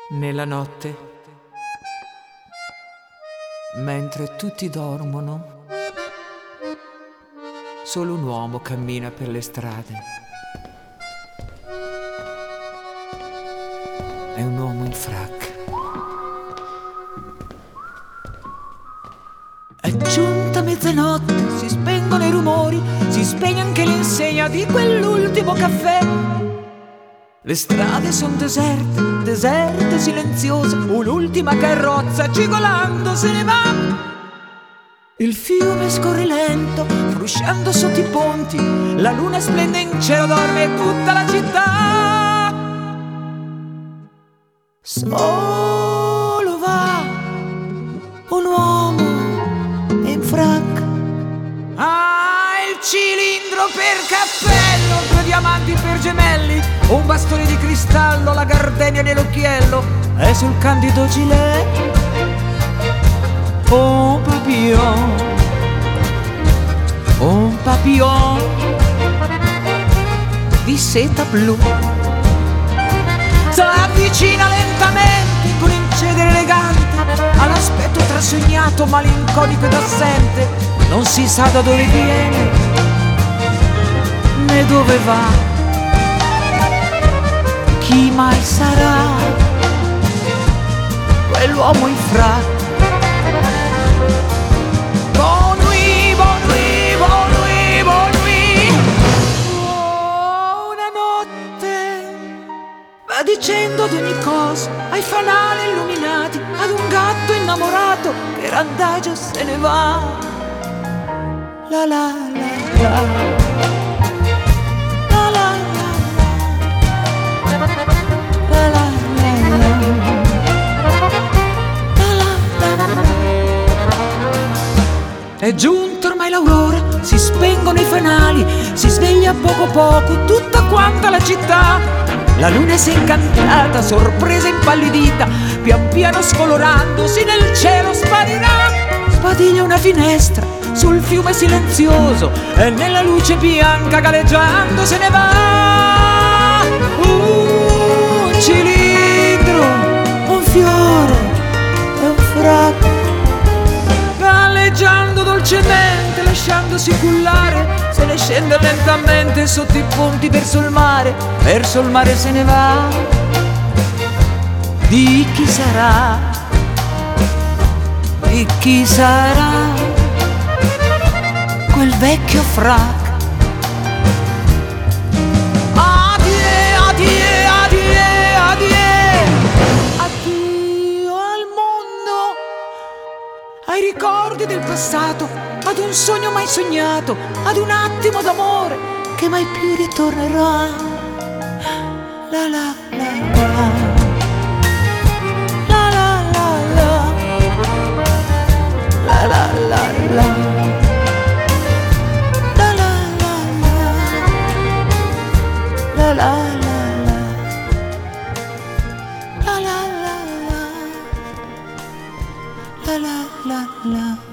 Nella notte, mentre tutti dormono, solo un uomo cammina per le strade. È un uomo in frac. È giunta mezzanotte, si spengono i rumori, si spegne anche l'insegna di quell'ultimo caffè. Le strade son deserte, deserte, silenziose, un'ultima carrozza cigolando se ne va. Il fiume scorre lento, frusciando sotto i ponti, la luna splende in cielo, dorme tutta la città. Solo va un uomo in frac. Ah, il cilindro per cappello, due diamanti per gemelli, un bastone di cristallo, la gardenia nell'occhiello, è sul candido gilet un papillon di seta blu. S'avvicina lentamente con incedere elegante all'aspetto trasognato, malinconico ed assente. Non si sa da dove viene né dove va. Chi mai sarà quell'uomo in frac? Bon nuit, bon nuit, bon nuit, bon nuit. Oh, una notte va dicendo ad ogni cosa, ai fanali illuminati, ad un gatto innamorato che randagio se ne va. La la la la, la la la la, la la la la. È giunto ormai l'aurora, si spengono i fanali, si sveglia poco poco tutta quanta la città. La luna si è incantata, sorpresa impallidita, pian piano scolorandosi nel cielo sparirà. Sbadiglia una finestra sul fiume silenzioso e nella luce bianca galleggiando se ne va. Un cilindro, un fiore e un frac, galleggiando dolcemente, lasciandosi cullare, se ne scende lentamente sotto i ponti verso il mare se ne va. Di chi sarà? Di chi sarà quel vecchio frac? Addio, addio, addio, addio, addio al mondo, ai ricordi del passato, ad un sogno mai sognato, ad un attimo d'amore che mai più ritornerà. La la la la. La la la la, la la la la, la la la la, la la la la, la la la la.